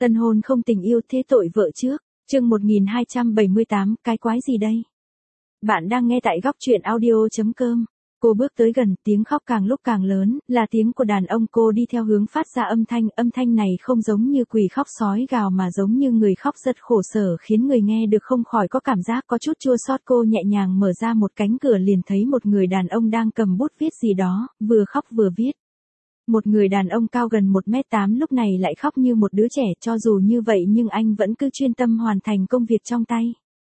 Tân hôn không tình yêu thế tội vợ trước. Chương 1278, cái quái gì đây? Bạn đang nghe tại góc truyện audio.com. Cô bước tới gần, tiếng khóc càng lúc càng lớn, là tiếng của đàn ông. Cô đi theo hướng phát ra âm thanh này không giống như quỷ khóc sói gào mà giống như người khóc rất khổ sở, khiến người nghe được không khỏi có cảm giác có chút chua xót. Cô nhẹ nhàng mở ra một cánh cửa liền thấy một người đàn ông đang cầm bút viết gì đó, vừa khóc vừa viết. Một người đàn ông cao gần 1m8 lúc này lại khóc như một đứa trẻ, cho dù như vậy nhưng anh vẫn cứ chuyên tâm hoàn thành công việc trong tay.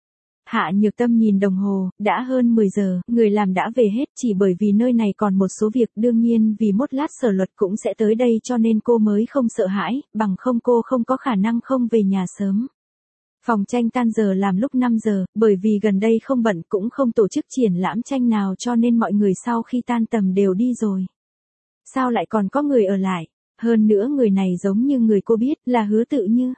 Hạ Nhược Tâm nhìn đồng hồ, đã hơn 10 giờ, người làm đã về hết, chỉ bởi vì nơi này còn một số việc, đương nhiên vì một lát Sở Luật cũng sẽ tới đây cho nên cô mới không sợ hãi, bằng không cô không có khả năng không về nhà sớm. Phòng tranh tan giờ làm lúc 5 giờ, bởi vì gần đây không bận cũng không tổ chức triển lãm tranh nào cho nên mọi người sau khi tan tầm đều đi rồi. Sao lại còn có người ở lại? Hơn nữa người này giống như người cô biết, là Hứa Tự Như.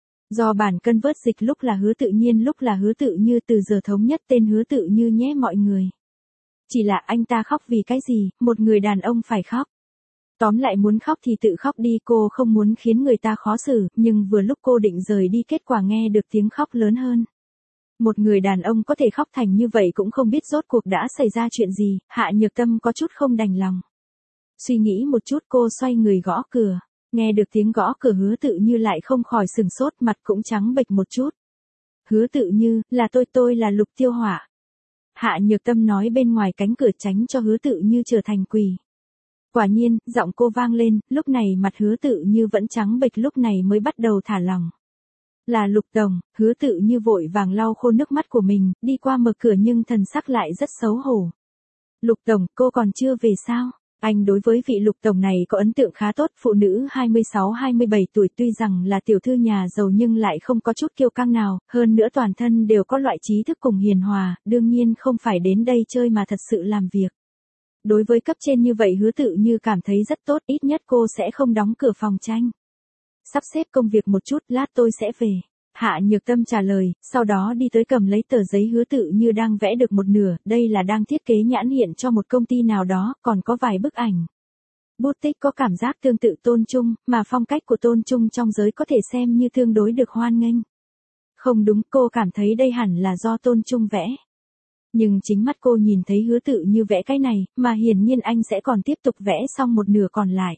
Do bản cân vớt dịch lúc là Hứa Tự Nhiên lúc là Hứa Tự Như, từ giờ thống nhất tên Hứa Tự Như nhé mọi người. Chỉ là anh ta khóc vì cái gì, một người đàn ông phải khóc. Tóm lại muốn khóc thì tự khóc đi, cô không muốn khiến người ta khó xử, nhưng vừa lúc cô định rời đi kết quả nghe được tiếng khóc lớn hơn. Một người đàn ông có thể khóc thành như vậy cũng không biết rốt cuộc đã xảy ra chuyện gì, Hạ Nhược Tâm có chút không đành lòng. Suy nghĩ một chút cô xoay người gõ cửa. Nghe được tiếng gõ cửa Hứa Tự Như lại không khỏi sừng sốt, mặt cũng trắng bệch một chút. Hứa Tự Như, là tôi là Lục Tiêu Hỏa. Hạ Nhược Tâm nói bên ngoài cánh cửa tránh cho Hứa Tự Như trở thành quỷ. Quả nhiên, giọng cô vang lên, lúc này mặt Hứa Tự Như vẫn trắng bệch, lúc này mới bắt đầu thả lỏng. Là Lục Tổng. Hứa Tự Như vội vàng lau khô nước mắt của mình, đi qua mở cửa nhưng thần sắc lại rất xấu hổ. Lục Tổng, cô còn chưa về sao? Anh đối với vị Lục Tổng này có ấn tượng khá tốt, phụ nữ 26-27 tuổi tuy rằng là tiểu thư nhà giàu nhưng lại không có chút kiêu căng nào, hơn nữa toàn thân đều có loại trí thức cùng hiền hòa, đương nhiên không phải đến đây chơi mà thật sự làm việc. Đối với cấp trên như vậy Hứa Tự Như cảm thấy rất tốt, ít nhất cô sẽ không đóng cửa phòng tranh. Sắp xếp công việc một chút, lát tôi sẽ về. Hạ Nhược Tâm trả lời, sau đó đi tới cầm lấy tờ giấy Hứa Tự Như đang vẽ được một nửa, đây là đang thiết kế nhãn hiện cho một công ty nào đó, còn có vài bức ảnh. Bút tích có cảm giác tương tự Tôn Trung, mà phong cách của Tôn Trung trong giới có thể xem như tương đối được hoan nghênh. Không đúng, cô cảm thấy đây hẳn là do Tôn Trung vẽ. Nhưng chính mắt cô nhìn thấy Hứa Tự Như vẽ cái này, mà hiển nhiên anh sẽ còn tiếp tục vẽ xong một nửa còn lại.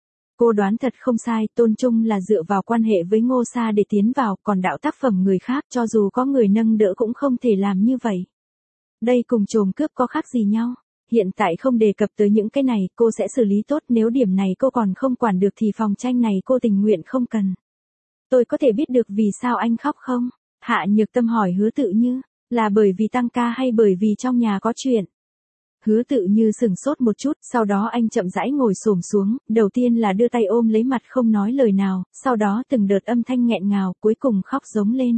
Cô đoán thật không sai, Tôn Trung là dựa vào quan hệ với Ngô Sa để tiến vào, còn đạo tác phẩm người khác cho dù có người nâng đỡ cũng không thể làm như vậy. Đây cùng trộm cướp có khác gì nhau? Hiện tại không đề cập tới những cái này, cô sẽ xử lý tốt, nếu điểm này cô còn không quản được thì phòng tranh này cô tình nguyện không cần. Tôi có thể biết được vì sao anh khóc không? Hạ Nhược Tâm hỏi Hứa Tự Như, là bởi vì tăng ca hay bởi vì trong nhà có chuyện? Hứa Tự Như sừng sốt một chút, sau đó anh chậm rãi ngồi xổm xuống, đầu tiên là đưa tay ôm lấy mặt không nói lời nào, sau đó từng đợt âm thanh nghẹn ngào, cuối cùng khóc giống lên.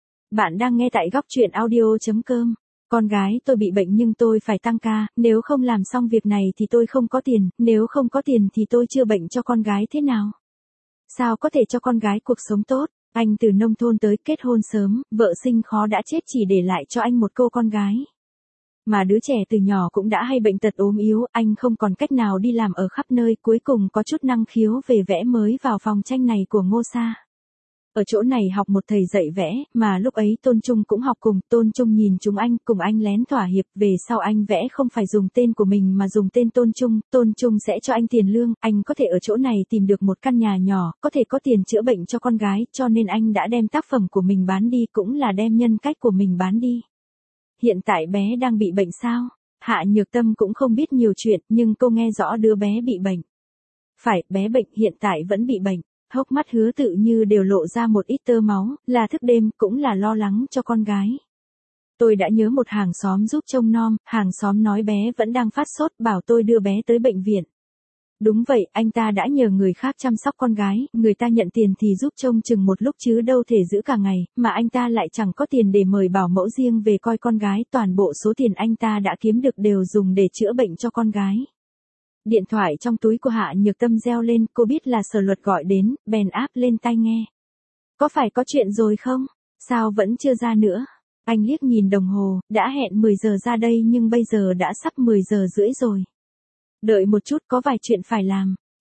Bạn đang nghe tại góc truyện audio.com. Con gái tôi bị bệnh nhưng tôi phải tăng ca, nếu không làm xong việc này thì tôi không có tiền, nếu không có tiền thì tôi chữa bệnh cho con gái thế nào? Sao có thể cho con gái cuộc sống tốt? Anh từ nông thôn tới, kết hôn sớm, vợ sinh khó đã chết chỉ để lại cho anh một cô con gái. Mà đứa trẻ từ nhỏ cũng đã hay bệnh tật ốm yếu, anh không còn cách nào đi làm ở khắp nơi, cuối cùng có chút năng khiếu về vẽ mới vào phòng tranh này của Ngô Sa. Ở chỗ này học một thầy dạy vẽ, mà lúc ấy Tôn Trung cũng học cùng, Tôn Trung nhìn chúng anh, cùng anh lén thỏa hiệp, về sau anh vẽ không phải dùng tên của mình mà dùng tên Tôn Trung sẽ cho anh tiền lương, anh có thể ở chỗ này tìm được một căn nhà nhỏ, có thể có tiền chữa bệnh cho con gái, cho nên anh đã đem tác phẩm của mình bán đi, cũng là đem nhân cách của mình bán đi. Hiện tại bé đang bị bệnh sao? Hạ Nhược Tâm cũng không biết nhiều chuyện, nhưng cô nghe rõ đứa bé bị bệnh. Phải, bé bệnh, hiện tại vẫn bị bệnh. Hốc mắt Hứa Tự Như đều lộ ra một ít tơ máu, là thức đêm, cũng là lo lắng cho con gái. Tôi đã nhớ một hàng xóm giúp trông nom, hàng xóm nói bé vẫn đang phát sốt, bảo tôi đưa bé tới bệnh viện. Đúng vậy, anh ta đã nhờ người khác chăm sóc con gái, người ta nhận tiền thì giúp trông chừng một lúc chứ đâu thể giữ cả ngày, mà anh ta lại chẳng có tiền để mời bảo mẫu riêng về coi con gái, toàn bộ số tiền anh ta đã kiếm được đều dùng để chữa bệnh cho con gái. Điện thoại trong túi của Hạ Nhược Tâm reo lên, cô biết là Sở Luật gọi đến, bèn áp lên tai nghe. Có phải có chuyện rồi không? Sao vẫn chưa ra nữa? Anh liếc nhìn đồng hồ, đã hẹn 10 giờ ra đây nhưng bây giờ đã sắp 10 giờ rưỡi rồi. Đợi một chút, có vài chuyện phải làm.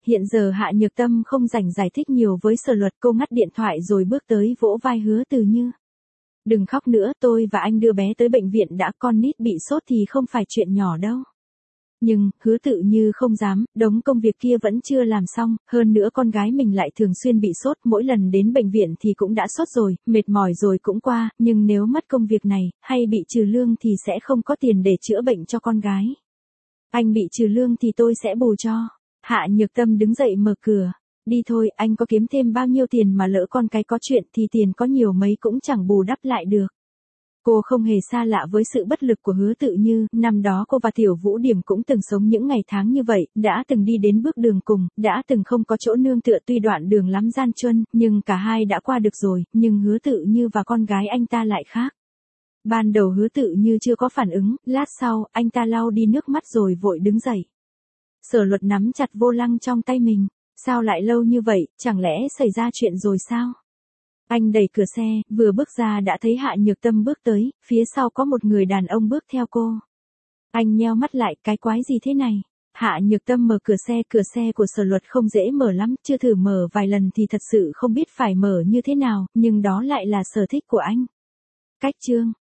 Hiện giờ Hạ Nhược Tâm không rảnh giải thích nhiều với Sở Luật, cô ngắt điện thoại rồi bước tới vỗ vai Hứa Từ Như. Đừng khóc nữa, tôi và anh đưa bé tới bệnh viện đã, con nít bị sốt thì không phải chuyện nhỏ đâu. Nhưng, Hứa Tự Như không dám, đống công việc kia vẫn chưa làm xong, hơn nữa con gái mình lại thường xuyên bị sốt, mỗi lần đến bệnh viện thì cũng đã sốt rồi, mệt mỏi rồi cũng qua, nhưng nếu mất công việc này, hay bị trừ lương thì sẽ không có tiền để chữa bệnh cho con gái. Anh bị trừ lương thì tôi sẽ bù cho. Hạ Nhược Tâm đứng dậy mở cửa. Đi thôi, anh có kiếm thêm bao nhiêu tiền mà lỡ con cái có chuyện thì tiền có nhiều mấy cũng chẳng bù đắp lại được. Cô không hề xa lạ với sự bất lực của Hứa Tự Như, năm đó cô và Tiểu Vũ Điểm cũng từng sống những ngày tháng như vậy, đã từng đi đến bước đường cùng, đã từng không có chỗ nương tựa, tuy đoạn đường lắm gian truân, nhưng cả hai đã qua được rồi, nhưng Hứa Tự Như và con gái anh ta lại khác. Ban đầu Hứa Tự Như chưa có phản ứng, lát sau, anh ta lau đi nước mắt rồi vội đứng dậy. Sở Luật nắm chặt vô lăng trong tay mình. Sao lại lâu như vậy, chẳng lẽ xảy ra chuyện rồi sao? Anh đẩy cửa xe, vừa bước ra đã thấy Hạ Nhược Tâm bước tới, phía sau có một người đàn ông bước theo cô. Anh nheo mắt lại, cái quái gì thế này? Hạ Nhược Tâm mở cửa xe của Sở Luật không dễ mở lắm, chưa thử mở vài lần thì thật sự không biết phải mở như thế nào, nhưng đó lại là sở thích của anh. Cách chương